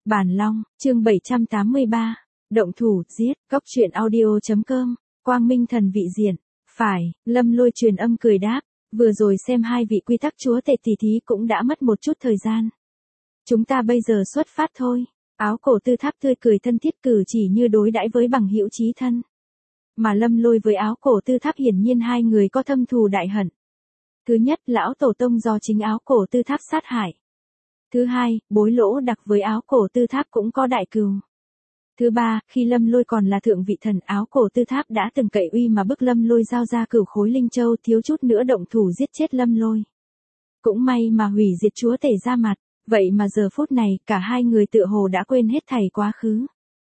Bản Long, chương 783. Động thủ, giết, Cốc truyện audio.com, Quang Minh thần vị diện. Phải, Lâm Lôi truyền âm cười đáp, vừa rồi xem hai vị quy tắc chúa tể tỷ thí cũng đã mất một chút thời gian. Chúng ta bây giờ xuất phát thôi. Áo cổ tư tháp tươi cười thân thiết cử chỉ như đối đãi với bằng hữu chí thân. Mà Lâm Lôi với áo cổ tư tháp hiển nhiên hai người có thâm thù đại hận. Thứ nhất, lão tổ tông do chính áo cổ tư tháp sát hại. Thứ hai, Bối Lỗ Đặc với áo cổ tư tháp cũng có đại cừu. Thứ ba, khi Lâm Lôi còn là thượng vị thần, áo cổ tư tháp đã từng cậy uy mà bức Lâm Lôi giao ra cửu khối linh châu, thiếu chút nữa động thủ giết chết Lâm Lôi. Cũng may mà hủy diệt chúa tể ra mặt, vậy mà giờ phút này cả hai người tựa hồ đã quên hết thảy quá khứ.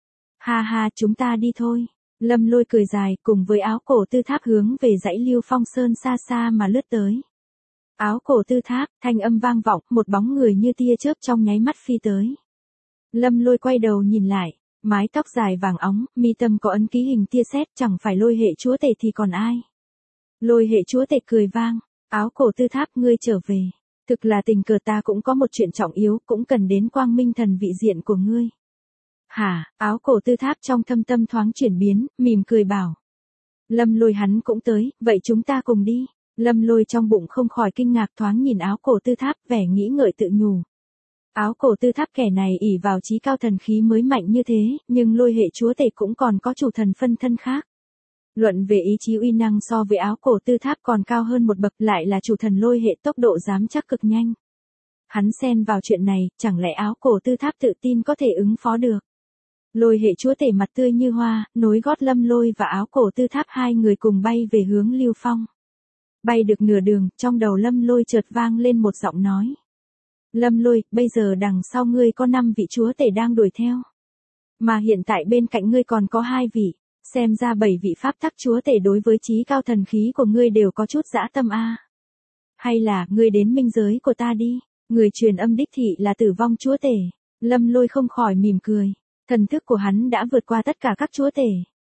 Ha ha, chúng ta đi thôi. Lâm Lôi cười dài cùng với áo cổ tư tháp hướng về dãy Lưu Phong Sơn xa xa mà lướt tới. Áo cổ tư tháp, thanh âm vang vọng, một bóng người như tia chớp trong nháy mắt phi tới. Lâm Lôi quay đầu nhìn lại, mái tóc dài vàng óng, mi tâm có ấn ký hình tia sét, chẳng phải Lôi hệ chúa tể thì còn ai. Lôi hệ chúa tể cười vang, áo cổ tư tháp ngươi trở về. Thực là tình cờ ta cũng có một chuyện trọng yếu, cũng cần đến Quang Minh thần vị diện của ngươi. Hả, áo cổ tư tháp trong thâm tâm thoáng chuyển biến, mỉm cười bảo. Lâm Lôi hắn cũng tới, vậy chúng ta cùng đi. Lâm Lôi trong bụng không khỏi kinh ngạc thoáng nhìn áo cổ tư tháp, vẻ nghĩ ngợi tự nhủ. Áo cổ tư tháp kẻ này ỷ vào chí cao thần khí mới mạnh như thế, nhưng Lôi hệ chúa tể cũng còn có chủ thần phân thân khác. Luận về ý chí uy năng so với áo cổ tư tháp còn cao hơn một bậc, lại là chủ thần Lôi hệ tốc độ giám chắc cực nhanh. Hắn xen vào chuyện này, chẳng lẽ áo cổ tư tháp tự tin có thể ứng phó được. Lôi hệ chúa tể mặt tươi như hoa, nối gót Lâm Lôi và áo cổ tư tháp hai người cùng bay về hướng Lưu Phong. Bay được nửa đường, trong đầu Lâm Lôi chợt vang lên một giọng nói. Lâm Lôi, bây giờ đằng sau ngươi có 5 vị chúa tể đang đuổi theo. Mà hiện tại bên cạnh ngươi còn có 2 vị, xem ra 7 vị pháp tắc chúa tể đối với chí cao thần khí của ngươi đều có chút dã tâm a. Hay là, ngươi đến minh giới của ta đi, người truyền âm đích thị là Tử Vong chúa tể. Lâm Lôi không khỏi mỉm cười, thần thức của hắn đã vượt qua tất cả các chúa tể.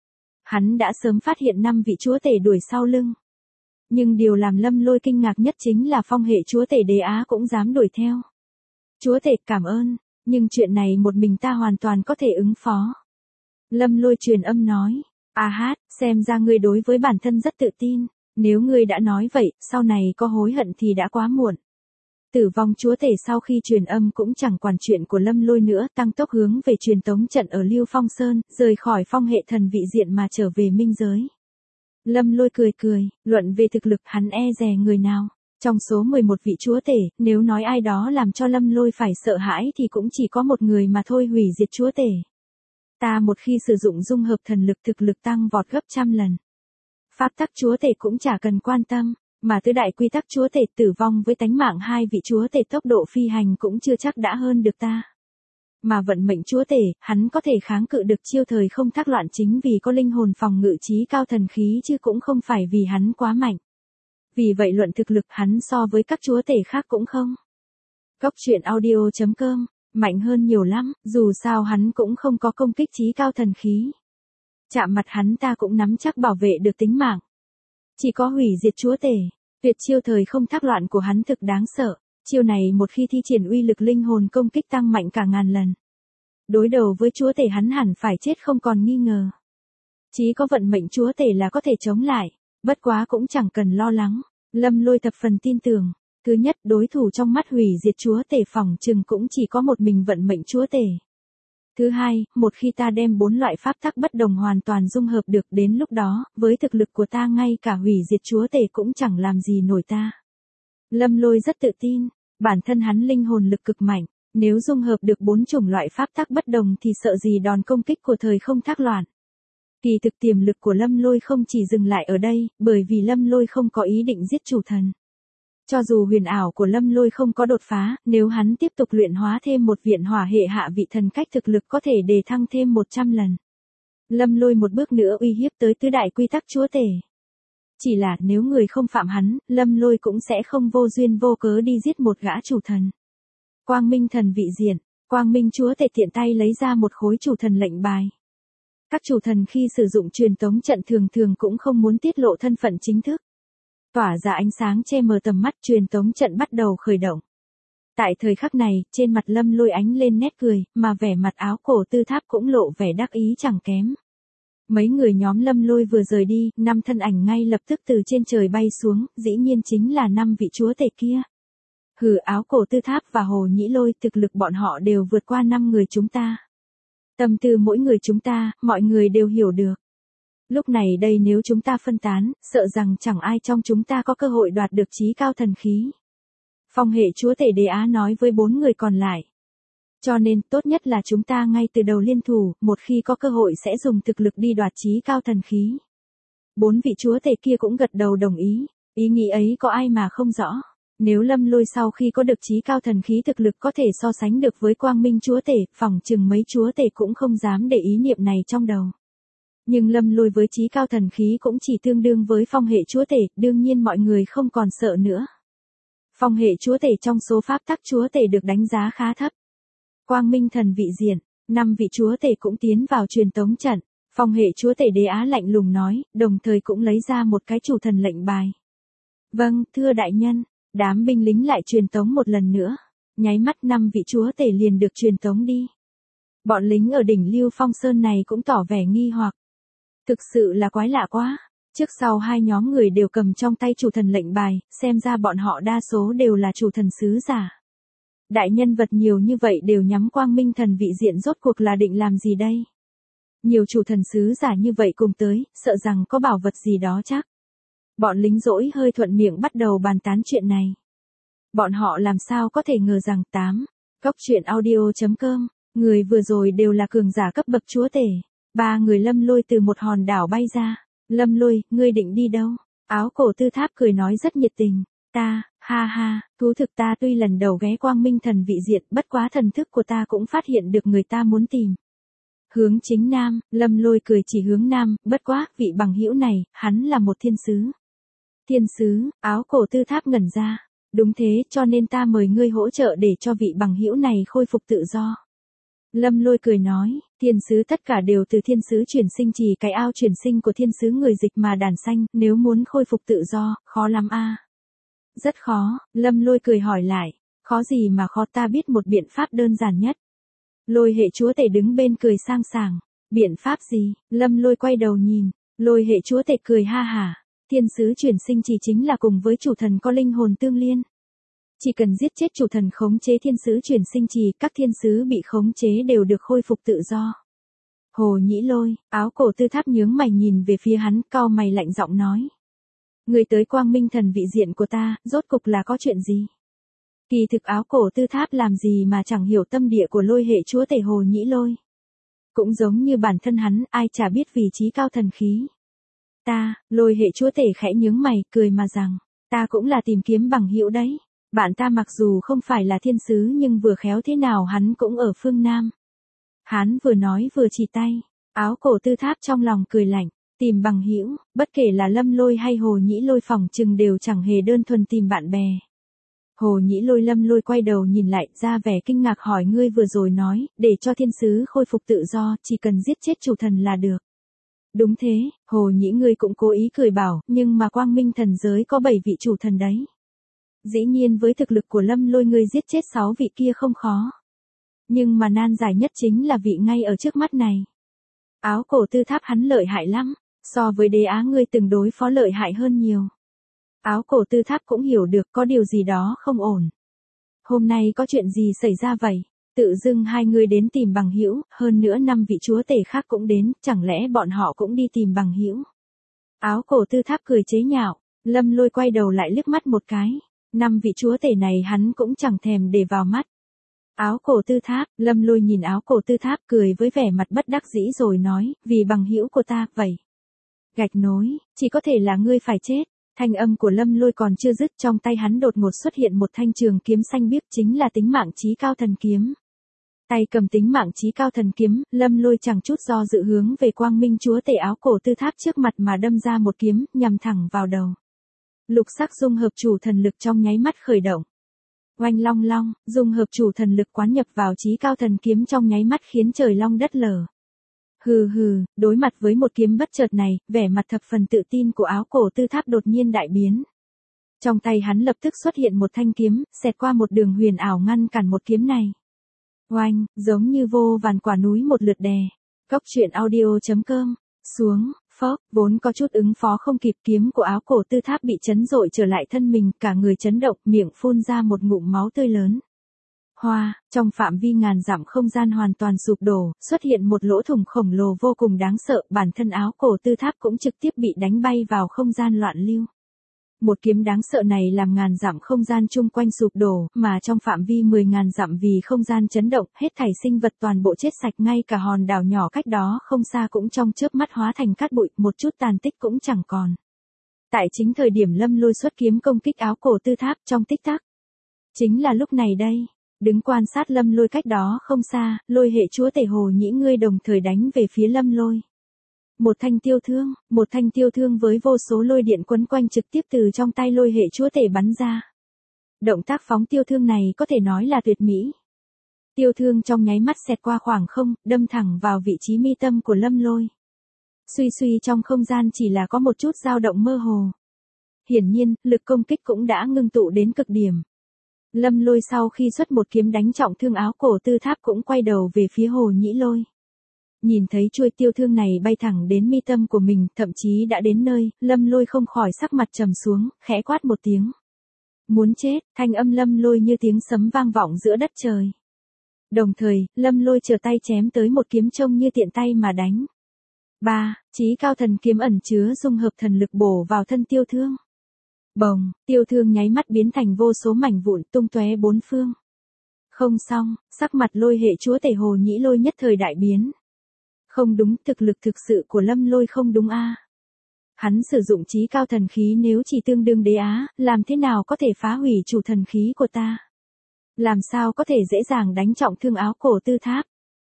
Hắn đã sớm phát hiện 5 vị chúa tể đuổi sau lưng. Nhưng điều làm Lâm Lôi kinh ngạc nhất chính là Phong hệ chúa tể Đế Á cũng dám đuổi theo. Chúa tể cảm ơn, nhưng chuyện này một mình ta hoàn toàn có thể ứng phó. Lâm Lôi truyền âm nói, xem ra ngươi đối với bản thân rất tự tin, nếu ngươi đã nói vậy, sau này có hối hận thì đã quá muộn. Tử Vong chúa tể sau khi truyền âm cũng chẳng quản chuyện của Lâm Lôi nữa, tăng tốc hướng về truyền tống trận ở Lưu Phong Sơn, rời khỏi Phong hệ thần vị diện mà trở về minh giới. Lâm Lôi cười, luận về thực lực hắn e dè người nào. Trong số 11 vị chúa tể, nếu nói ai đó làm cho Lâm Lôi phải sợ hãi thì cũng chỉ có một người mà thôi, hủy diệt chúa tể. Ta một khi sử dụng dung hợp thần lực, thực lực tăng vọt gấp trăm lần. Pháp tắc chúa tể cũng chả cần quan tâm, mà tứ đại quy tắc chúa tể Tử Vong với tánh mạng 2 vị chúa tể tốc độ phi hành cũng chưa chắc đã hơn được ta. Mà vận mệnh chúa tể, hắn có thể kháng cự được chiêu thời không thác loạn chính vì có linh hồn phòng ngự chí cao thần khí chứ cũng không phải vì hắn quá mạnh. Vì vậy luận thực lực hắn so với các chúa tể khác cũng không. Cốc truyện audio.com, mạnh hơn nhiều lắm, dù sao hắn cũng không có công kích chí cao thần khí. Chạm mặt hắn ta cũng nắm chắc bảo vệ được tính mạng. Chỉ có hủy diệt chúa tể, tuyệt chiêu thời không thác loạn của hắn thực đáng sợ. Chiêu này một khi thi triển uy lực linh hồn công kích tăng mạnh cả ngàn lần. Đối đầu với chúa tể hắn hẳn phải chết không còn nghi ngờ. Chí có vận mệnh chúa tể là có thể chống lại, bất quá cũng chẳng cần lo lắng. Lâm Lôi thập phần tin tưởng. Thứ nhất, đối thủ trong mắt hủy diệt chúa tể phỏng chừng cũng chỉ có một mình vận mệnh chúa tể. Thứ hai, một khi ta đem 4 loại pháp tắc bất đồng hoàn toàn dung hợp được, đến lúc đó, với thực lực của ta ngay cả hủy diệt chúa tể cũng chẳng làm gì nổi ta. Lâm Lôi rất tự tin, bản thân hắn linh hồn lực cực mạnh, nếu dung hợp được 4 chủng loại pháp tắc bất đồng thì sợ gì đòn công kích của thời không thác loạn. Kỳ thực tiềm lực của Lâm Lôi không chỉ dừng lại ở đây, bởi vì Lâm Lôi không có ý định giết chủ thần. Cho dù huyền ảo của Lâm Lôi không có đột phá, nếu hắn tiếp tục luyện hóa thêm một viện hỏa hệ hạ vị thần cách, thực lực có thể đề thăng thêm 100 lần. Lâm Lôi một bước nữa uy hiếp tới tứ đại quy tắc chúa tể. Chỉ là nếu người không phạm hắn, Lâm Lôi cũng sẽ không vô duyên vô cớ đi giết một gã chủ thần. Quang Minh thần vị diện, Quang Minh chúa tể tiện tay lấy ra một khối chủ thần lệnh bài. Các chủ thần khi sử dụng truyền tống trận thường cũng không muốn tiết lộ thân phận chính thức. Tỏa ra ánh sáng che mờ tầm mắt, truyền tống trận bắt đầu khởi động. Tại thời khắc này, trên mặt Lâm Lôi ánh lên nét cười, mà vẻ mặt áo cổ tư tháp cũng lộ vẻ đắc ý chẳng kém. Mấy người nhóm Lâm Lôi vừa rời đi, 5 thân ảnh ngay lập tức từ trên trời bay xuống, dĩ nhiên chính là 5 vị chúa tể kia. Hừ, áo cổ tư tháp và Hồ Nhĩ Lôi, thực lực bọn họ đều vượt qua 5 người chúng ta. Tâm tư mỗi người chúng ta, mọi người đều hiểu được. Lúc này đây nếu chúng ta phân tán, sợ rằng chẳng ai trong chúng ta có cơ hội đoạt được chí cao thần khí. Phong hệ chúa tể Đế Á nói với 4 người còn lại. Cho nên, tốt nhất là chúng ta ngay từ đầu liên thủ, một khi có cơ hội sẽ dùng thực lực đi đoạt chí cao thần khí. 4 vị chúa tể kia cũng gật đầu đồng ý, ý nghĩ ấy có ai mà không rõ. Nếu Lâm Lôi sau khi có được chí cao thần khí thực lực có thể so sánh được với Quang Minh chúa tể, phỏng chừng mấy chúa tể cũng không dám để ý niệm này trong đầu. Nhưng Lâm Lôi với chí cao thần khí cũng chỉ tương đương với phong hệ chúa tể, đương nhiên mọi người không còn sợ nữa. Phong hệ chúa tể trong số pháp tắc chúa tể được đánh giá khá thấp. Quang Minh thần vị diện, 5 vị chúa tể cũng tiến vào truyền tống trận. Phong hệ chúa tể Đế Á lạnh lùng nói, đồng thời cũng lấy ra một cái chủ thần lệnh bài. Vâng, thưa đại nhân, đám binh lính lại truyền tống một lần nữa. Nháy mắt 5 vị chúa tể liền được truyền tống đi. Bọn lính ở đỉnh Lưu Phong Sơn này cũng tỏ vẻ nghi hoặc. Thực sự là quái lạ quá. Trước sau hai nhóm người đều cầm trong tay chủ thần lệnh bài, xem ra bọn họ đa số đều là chủ thần sứ giả. Đại nhân vật nhiều như vậy đều nhắm Quang Minh thần vị diện, rốt cuộc là định làm gì đây? Nhiều chủ thần sứ giả như vậy cùng tới, sợ rằng có bảo vật gì đó chắc. Bọn lính dỗi hơi thuận miệng bắt đầu bàn tán chuyện này. Bọn họ làm sao có thể ngờ rằng Goctruyện.audio.com, người vừa rồi đều là cường giả cấp bậc chúa tể. 3 người Lâm Lôi từ một hòn đảo bay ra. Lâm Lôi, ngươi định đi đâu? Áo cổ tư tháp cười nói rất nhiệt tình. Ta, ha ha, thú thực ta tuy lần đầu ghé Quang Minh thần vị diện, bất quá thần thức của ta cũng phát hiện được người ta muốn tìm. Hướng chính nam, Lâm Lôi cười chỉ hướng nam, bất quá, vị bằng hữu này, hắn là một thiên sứ. Thiên sứ, áo cổ tư tháp ngẩn ra. Đúng thế, cho nên ta mời ngươi hỗ trợ để cho vị bằng hữu này khôi phục tự do. Lâm Lôi cười nói, thiên sứ tất cả đều từ thiên sứ chuyển sinh, chỉ cái ao chuyển sinh của thiên sứ người dịch mà đàn xanh, nếu muốn khôi phục tự do, khó lắm a. Rất khó, Lâm Lôi cười hỏi lại, khó gì mà khó, ta biết một biện pháp đơn giản nhất. Lôi hệ chúa tể đứng bên cười sang sảng, biện pháp gì? Lâm Lôi quay đầu nhìn, Lôi hệ chúa tể cười ha hả, thiên sứ chuyển sinh chỉ chính là cùng với chủ thần có linh hồn tương liên. Chỉ cần giết chết chủ thần khống chế thiên sứ chuyển sinh trì, các thiên sứ bị khống chế đều được khôi phục tự do. Hồ Nhĩ Lôi, áo cổ tư tháp nhướng mày nhìn về phía hắn, cau mày lạnh giọng nói. Người tới Quang Minh thần vị diện của ta, rốt cục là có chuyện gì? Kỳ thực áo cổ tư tháp làm gì mà chẳng hiểu tâm địa của Lôi hệ chúa tể Hồ Nhĩ Lôi. Cũng giống như bản thân hắn, ai chả biết vị trí cao thần khí. Ta, Lôi hệ chúa tể khẽ nhướng mày, cười mà rằng, ta cũng là tìm kiếm bằng hữu đấy. Bạn ta mặc dù không phải là thiên sứ nhưng vừa khéo thế nào hắn cũng ở phương Nam. Hắn vừa nói vừa chỉ tay, áo cổ tư tháp trong lòng cười lạnh, tìm bằng hữu, bất kể là Lâm Lôi hay Hồ Nhĩ Lôi phỏng chừng đều chẳng hề đơn thuần tìm bạn bè. Hồ Nhĩ Lôi Lâm Lôi quay đầu nhìn lại, ra vẻ kinh ngạc hỏi, ngươi vừa rồi nói, để cho thiên sứ khôi phục tự do, chỉ cần giết chết chủ thần là được. Đúng thế, Hồ Nhĩ ngươi cũng cố ý cười bảo, nhưng mà Quang Minh thần giới có 7 vị chủ thần đấy. Dĩ nhiên với thực lực của Lâm Lôi ngươi giết chết 6 vị kia không khó. Nhưng mà nan giải nhất chính là vị ngay ở trước mắt này. Áo cổ tư tháp hắn lợi hại lắm, so với Đế Á ngươi từng đối phó lợi hại hơn nhiều. Áo cổ tư tháp cũng hiểu được có điều gì đó không ổn. Hôm nay có chuyện gì xảy ra vậy? Tự dưng hai người đến tìm bằng hữu, hơn nữa 5 vị chúa tể khác cũng đến, chẳng lẽ bọn họ cũng đi tìm bằng hữu? Áo cổ tư tháp cười chế nhạo, Lâm Lôi quay đầu lại liếc mắt một cái. 5 vị chúa tể này hắn cũng chẳng thèm để vào mắt. Áo cổ tư tháp, Lâm Lôi nhìn áo cổ tư tháp cười với vẻ mặt bất đắc dĩ rồi nói, vì bằng hữu của ta, vậy. Gạch nối, chỉ có thể là ngươi phải chết. Thanh âm của Lâm Lôi còn chưa dứt, trong tay hắn đột ngột xuất hiện một thanh trường kiếm xanh biếc, chính là tính mạng chí cao thần kiếm. Tay cầm tính mạng chí cao thần kiếm, Lâm Lôi chẳng chút do dự hướng về Quang Minh chúa tể áo cổ tư tháp trước mặt mà đâm ra một kiếm, nhằm thẳng vào đầu. Lục sắc dung hợp chủ thần lực trong nháy mắt khởi động. Oanh long long, dung hợp chủ thần lực quán nhập vào chí cao thần kiếm trong nháy mắt khiến trời long đất lở. Hừ hừ, đối mặt với một kiếm bất chợt này, vẻ mặt thập phần tự tin của áo cổ tư tháp đột nhiên đại biến. Trong tay hắn lập tức xuất hiện một thanh kiếm, xẹt qua một đường huyền ảo ngăn cản một kiếm này. Oanh, giống như vô vàn quả núi một lượt đè. Cốc truyện audio.com, xuống, phốc, vốn có chút ứng phó không kịp, kiếm của Áo Cổ Tư Tháp bị chấn dội trở lại thân mình, cả người chấn động, miệng phun ra một ngụm máu tươi lớn. Hoa, trong phạm vi ngàn dặm không gian hoàn toàn sụp đổ, xuất hiện một lỗ thủng khổng lồ vô cùng đáng sợ, bản thân Áo Cổ Tư Tháp cũng trực tiếp bị đánh bay vào không gian loạn lưu. Một kiếm đáng sợ này làm ngàn dặm không gian chung quanh sụp đổ, mà trong phạm vi 10.000 dặm vì không gian chấn động, hết thảy sinh vật toàn bộ chết sạch, ngay cả hòn đảo nhỏ cách đó không xa cũng trong chớp mắt hóa thành cát bụi, một chút tàn tích cũng chẳng còn. Tại chính thời điểm Lâm Lôi xuất kiếm công kích Áo Cổ Tư Tháp trong tích tắc. Chính là lúc này đây, đứng quan sát Lâm Lôi cách đó không xa, Lôi hệ chúa tể Hồ Nhĩ Ngươi đồng thời đánh về phía Lâm Lôi. Một thanh tiêu thương với vô số lôi điện quấn quanh trực tiếp từ trong tay Lôi hệ chúa tể bắn ra. Động tác phóng tiêu thương này có thể nói là tuyệt mỹ. Tiêu thương trong nháy mắt xẹt qua khoảng không, đâm thẳng vào vị trí mi tâm của Lâm Lôi. Suy suy trong không gian chỉ là có một chút dao động mơ hồ. Hiển nhiên, lực công kích cũng đã ngưng tụ đến cực điểm. Lâm Lôi sau khi xuất một kiếm đánh trọng thương Áo Cổ Tư Tháp cũng quay đầu về phía Hồ Nhĩ Lôi. Nhìn thấy chuôi tiêu thương này bay thẳng đến mi tâm của mình, thậm chí đã đến nơi, Lâm Lôi không khỏi sắc mặt trầm xuống, khẽ quát một tiếng. Muốn chết, thanh âm Lâm Lôi như tiếng sấm vang vọng giữa đất trời. Đồng thời, Lâm Lôi trở tay chém tới một kiếm trông như tiện tay mà đánh. Chí cao thần kiếm ẩn chứa dung hợp thần lực bổ vào thân tiêu thương. Bồng, tiêu thương nháy mắt biến thành vô số mảnh vụn tung tóe bốn phương. Không xong, sắc mặt Lôi hệ chúa tể Hồ Nhĩ Lôi nhất thời đại biến. Không đúng, thực lực thực sự của Lâm Lôi không đúng a. Hắn sử dụng chí cao thần khí nếu chỉ tương đương đế á, làm thế nào có thể phá hủy chủ thần khí của ta? Làm sao có thể dễ dàng đánh trọng thương Áo Cổ Tư Tháp?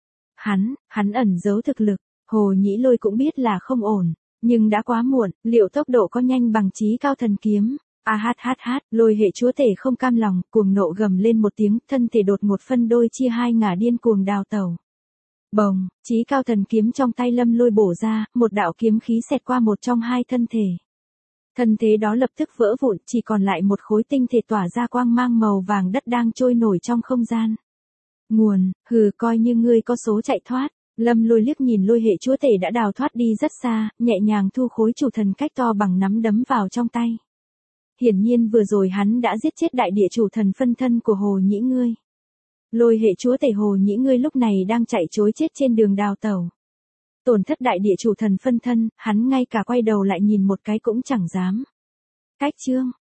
Hắn ẩn giấu thực lực, Hồ Nhĩ Lôi cũng biết là không ổn, nhưng đã quá muộn, liệu tốc độ có nhanh bằng chí cao thần kiếm? Lôi hệ chúa tể không cam lòng, cuồng nộ gầm lên một tiếng, thân thể đột ngột phân đôi chia hai ngả điên cuồng đào tẩu. Bồng, chí cao thần kiếm trong tay Lâm Lôi bổ ra, một đạo kiếm khí xẹt qua một trong hai thân thể. Thân thế đó lập tức vỡ vụn, chỉ còn lại một khối tinh thể tỏa ra quang mang màu vàng đất đang trôi nổi trong không gian. Nguồn, coi như ngươi có số chạy thoát. Lâm Lôi liếc nhìn Lôi hệ chúa tể đã đào thoát đi rất xa, nhẹ nhàng thu khối chủ thần cách to bằng nắm đấm vào trong tay. Hiển nhiên vừa rồi hắn đã giết chết đại địa chủ thần phân thân của Hồ Nhĩ Ngươi. Lôi hệ chúa tể Hồ Nhĩ Ngươi lúc này đang chạy trối chết trên đường đào tẩu. Tổn thất đại địa chủ thần phân thân, hắn ngay cả quay đầu lại nhìn một cái cũng chẳng dám. Cách chương,